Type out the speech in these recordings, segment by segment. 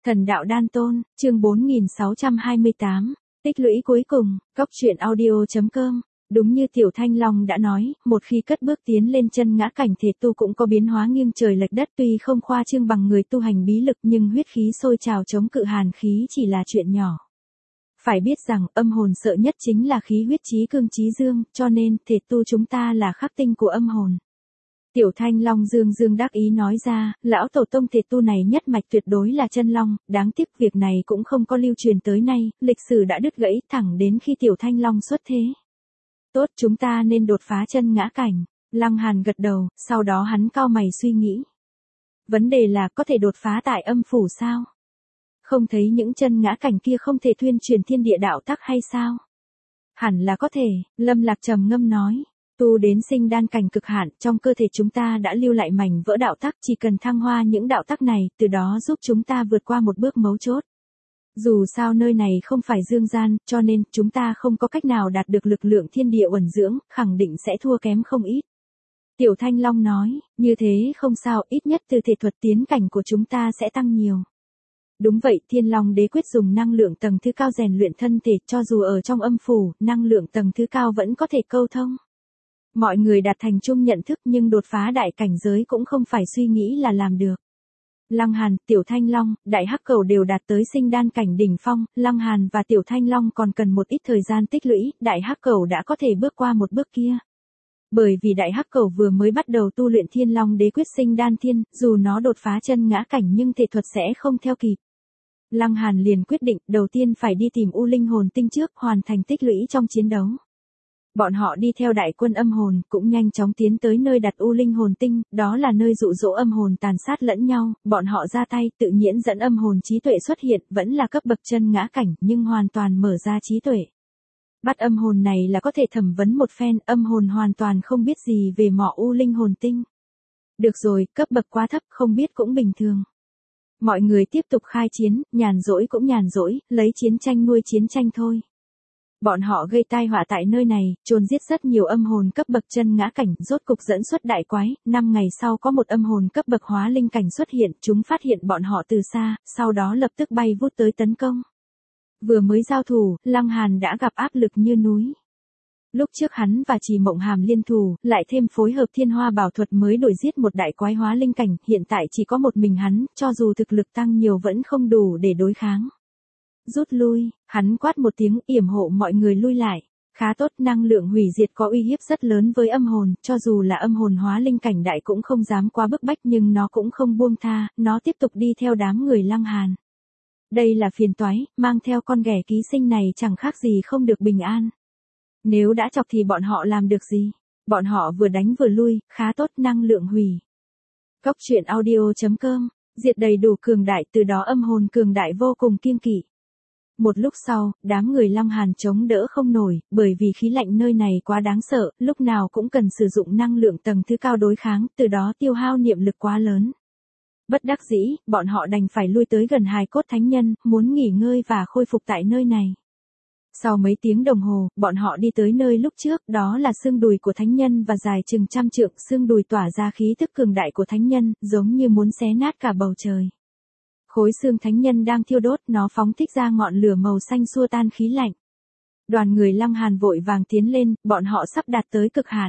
Thần đạo đan tôn, chương 4628, tích lũy cuối cùng, Cốc truyện audio.com. Đúng như Tiểu Thanh Long đã nói, một khi cất bước tiến lên chân ngã cảnh thể tu cũng có biến hóa nghiêng trời lệch đất, tuy không khoa trương bằng người tu hành bí lực nhưng huyết khí sôi trào chống cự hàn khí chỉ là chuyện nhỏ. Phải biết rằng âm hồn sợ nhất chính là khí huyết chí cương chí dương, cho nên thể tu chúng ta là khắc tinh của âm hồn. Tiểu Thanh Long dương đắc ý nói ra, lão tổ tông thể tu này nhất mạch tuyệt đối là chân long, đáng tiếc việc này cũng không có lưu truyền tới nay, lịch sử đã đứt gãy thẳng đến khi Tiểu Thanh Long xuất thế. Tốt, chúng ta nên đột phá chân ngã cảnh. Lăng Hàn gật đầu, sau đó hắn cau mày suy nghĩ. Vấn đề là có thể đột phá tại âm phủ sao? Không thấy những chân ngã cảnh kia không thể thuyên truyền thiên địa đạo tắc hay sao? Hẳn là có thể, Lâm Lạc trầm ngâm nói. Tu đến sinh đan cảnh cực hạn, trong cơ thể chúng ta đã lưu lại mảnh vỡ đạo tắc, chỉ cần thăng hoa những đạo tắc này, từ đó giúp chúng ta vượt qua một bước mấu chốt. Dù sao nơi này không phải dương gian, cho nên chúng ta không có cách nào đạt được lực lượng thiên địa uẩn dưỡng, khẳng định sẽ thua kém không ít. Tiểu Thanh Long nói, như thế không sao, ít nhất từ thể thuật tiến cảnh của chúng ta sẽ tăng nhiều. Đúng vậy, Thiên Long Đế quyết dùng năng lượng tầng thứ cao rèn luyện thân thể, cho dù ở trong âm phủ, năng lượng tầng thứ cao vẫn có thể câu thông. Mọi người đạt thành chung nhận thức nhưng đột phá đại cảnh giới cũng không phải suy nghĩ là làm được. Lăng Hàn, Tiểu Thanh Long, Đại Hắc Cẩu đều đạt tới sinh đan cảnh đỉnh phong, Lăng Hàn và Tiểu Thanh Long còn cần một ít thời gian tích lũy, Đại Hắc Cẩu đã có thể bước qua một bước kia. Bởi vì Đại Hắc Cẩu vừa mới bắt đầu tu luyện Thiên Long Đế quyết sinh đan thiên, dù nó đột phá chân ngã cảnh nhưng thể thuật sẽ không theo kịp. Lăng Hàn liền quyết định, đầu tiên phải đi tìm U Linh Hồn Tinh trước, hoàn thành tích lũy trong chiến đấu. Bọn họ đi theo đại quân âm hồn, cũng nhanh chóng tiến tới nơi đặt U Linh Hồn Tinh, đó là nơi dụ dỗ âm hồn tàn sát lẫn nhau, bọn họ ra tay, tự nhiên dẫn âm hồn trí tuệ xuất hiện, vẫn là cấp bậc chân ngã cảnh, nhưng hoàn toàn mở ra trí tuệ. Bắt âm hồn này là có thể thẩm vấn một phen, âm hồn hoàn toàn không biết gì về mỏ U Linh Hồn Tinh. Được rồi, cấp bậc quá thấp, không biết cũng bình thường. Mọi người tiếp tục khai chiến, nhàn rỗi cũng nhàn rỗi, lấy chiến tranh nuôi chiến tranh thôi. Bọn họ gây tai họa tại nơi này, chôn giết rất nhiều âm hồn cấp bậc chân ngã cảnh, rốt cục dẫn xuất đại quái, 5 ngày sau có một âm hồn cấp bậc hóa linh cảnh xuất hiện, chúng phát hiện bọn họ từ xa, sau đó lập tức bay vút tới tấn công. Vừa mới giao thủ, Lăng Hàn đã gặp áp lực như núi. Lúc trước hắn và Trì Mộng Hàm liên thủ, lại thêm phối hợp Thiên Hoa Bảo Thuật mới đuổi giết một đại quái hóa linh cảnh, hiện tại chỉ có một mình hắn, cho dù thực lực tăng nhiều vẫn không đủ để đối kháng. Rút lui, hắn quát một tiếng, yểm hộ mọi người lui lại. Khá tốt, năng lượng hủy diệt có uy hiếp rất lớn với âm hồn, cho dù là âm hồn hóa linh cảnh đại cũng không dám quá bức bách nhưng nó cũng không buông tha, nó tiếp tục đi theo đám người Lăng Hàn. Đây là phiền toái, mang theo con ghẻ ký sinh này chẳng khác gì không được bình an. Nếu đã chọc thì bọn họ làm được gì? Bọn họ vừa đánh vừa lui, khá tốt, năng lượng hủy. Cốc truyện audio.com, diệt đầy đủ cường đại, từ đó âm hồn cường đại vô cùng kiêng kỵ. Một lúc sau, đám người Lăng Hàn chống đỡ không nổi, bởi vì khí lạnh nơi này quá đáng sợ, lúc nào cũng cần sử dụng năng lượng tầng thứ cao đối kháng, từ đó tiêu hao niệm lực quá lớn. Bất đắc dĩ, bọn họ đành phải lui tới gần hài cốt thánh nhân, muốn nghỉ ngơi và khôi phục tại nơi này. Sau mấy tiếng đồng hồ, bọn họ đi tới nơi lúc trước, đó là xương đùi của thánh nhân và dài chừng 100 trượng, xương đùi tỏa ra khí tức cường đại của thánh nhân, giống như muốn xé nát cả bầu trời. Khối xương thánh nhân đang thiêu đốt, nó phóng thích ra ngọn lửa màu xanh xua tan khí lạnh. Đoàn người Lăng Hàn vội vàng tiến lên, bọn họ sắp đạt tới cực hạn.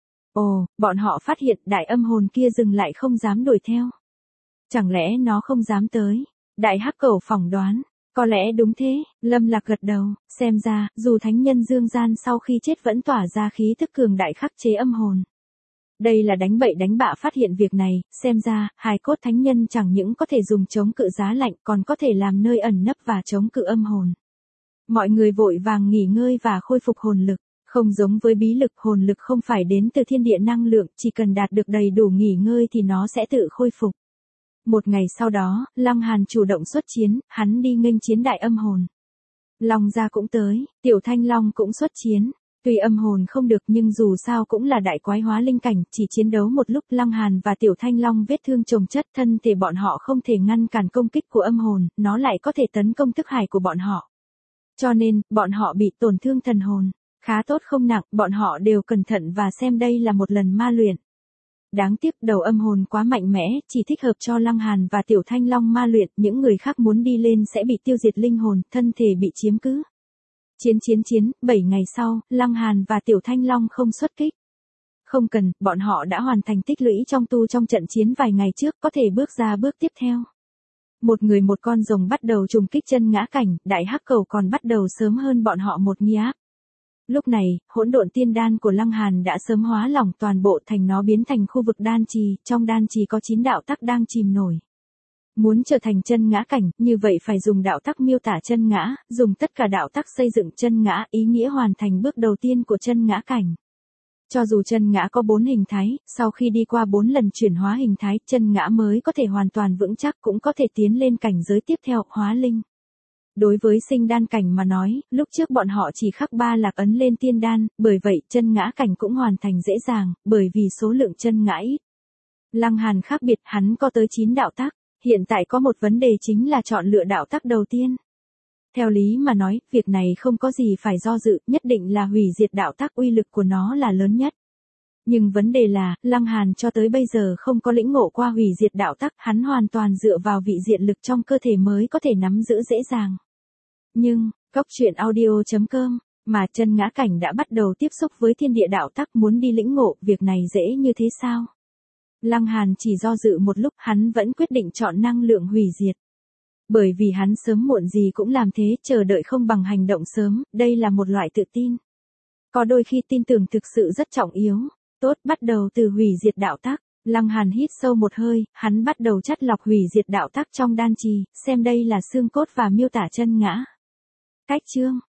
Ồ, bọn họ phát hiện đại âm hồn kia dừng lại không dám đuổi theo. Chẳng lẽ nó không dám tới? Đại Hắc Cẩu phỏng đoán. Có lẽ đúng thế, Lâm Lạc gật đầu, xem ra, dù thánh nhân dương gian sau khi chết vẫn tỏa ra khí tức cường đại khắc chế âm hồn. Đây là đánh bậy đánh bạ phát hiện việc này, xem ra, hài cốt thánh nhân chẳng những có thể dùng chống cự giá lạnh còn có thể làm nơi ẩn nấp và chống cự âm hồn. Mọi người vội vàng nghỉ ngơi và khôi phục hồn lực, không giống với bí lực, hồn lực không phải đến từ thiên địa năng lượng, chỉ cần đạt được đầy đủ nghỉ ngơi thì nó sẽ tự khôi phục. Một ngày sau đó, Lăng Hàn chủ động xuất chiến, hắn đi nghênh chiến đại âm hồn. Long gia cũng tới, Tiểu Thanh Long cũng xuất chiến. Tuy âm hồn không được nhưng dù sao cũng là đại quái hóa linh cảnh, chỉ chiến đấu một lúc Lăng Hàn và Tiểu Thanh Long vết thương chồng chất, thân thể bọn họ không thể ngăn cản công kích của âm hồn, nó lại có thể tấn công thức hải của bọn họ. Cho nên, bọn họ bị tổn thương thần hồn. Khá tốt không nặng, bọn họ đều cẩn thận và xem đây là một lần ma luyện. Đáng tiếc đầu âm hồn quá mạnh mẽ, chỉ thích hợp cho Lăng Hàn và Tiểu Thanh Long ma luyện, những người khác muốn đi lên sẽ bị tiêu diệt linh hồn, thân thể bị chiếm cứ. Chiến, 7 ngày sau, Lăng Hàn và Tiểu Thanh Long không xuất kích. Không cần, bọn họ đã hoàn thành tích lũy trong trận chiến vài ngày trước, có thể bước ra bước tiếp theo. Một người một con rồng bắt đầu trùng kích chân ngã cảnh, đại hắc cầu còn bắt đầu sớm hơn bọn họ một nháp. Lúc này, hỗn độn tiên đan của Lăng Hàn đã sớm hóa lỏng toàn bộ thành, nó biến thành khu vực đan trì, trong đan trì có 9 đạo tắc đang chìm nổi. Muốn trở thành chân ngã cảnh, như vậy phải dùng đạo tắc miêu tả chân ngã, dùng tất cả đạo tắc xây dựng chân ngã, ý nghĩa hoàn thành bước đầu tiên của chân ngã cảnh. Cho dù chân ngã có 4 hình thái, sau khi đi qua 4 lần chuyển hóa hình thái, chân ngã mới có thể hoàn toàn vững chắc, cũng có thể tiến lên cảnh giới tiếp theo, hóa linh. Đối với sinh đan cảnh mà nói, lúc trước bọn họ chỉ khắc 3 lạc ấn lên tiên đan, bởi vậy chân ngã cảnh cũng hoàn thành dễ dàng, bởi vì số lượng chân ngã ít. Lăng Hàn khác biệt, hắn có tới 9 đạo tắc, hiện tại có một vấn đề chính là chọn lựa đạo tắc đầu tiên. Theo lý mà nói, việc này không có gì phải do dự, nhất định là hủy diệt đạo tắc, uy lực của nó là lớn nhất. Nhưng vấn đề là, Lăng Hàn cho tới bây giờ không có lĩnh ngộ qua hủy diệt đạo tắc, hắn hoàn toàn dựa vào vị diện lực trong cơ thể mới có thể nắm giữ dễ dàng. Nhưng, Cốc.audio.com, mà chân ngã cảnh đã bắt đầu tiếp xúc với thiên địa đạo tắc, muốn đi lĩnh ngộ, việc này dễ như thế sao? Lăng Hàn chỉ do dự một lúc, hắn vẫn quyết định chọn năng lượng hủy diệt. Bởi vì hắn sớm muộn gì cũng làm thế, chờ đợi không bằng hành động sớm, đây là một loại tự tin. Có đôi khi tin tưởng thực sự rất trọng yếu. Tốt, bắt đầu từ hủy diệt đạo tắc. Lăng Hàn hít sâu một hơi, hắn bắt đầu chắt lọc hủy diệt đạo tắc trong đan trì, xem đây là xương cốt và miêu tả chân ngã. Cách chương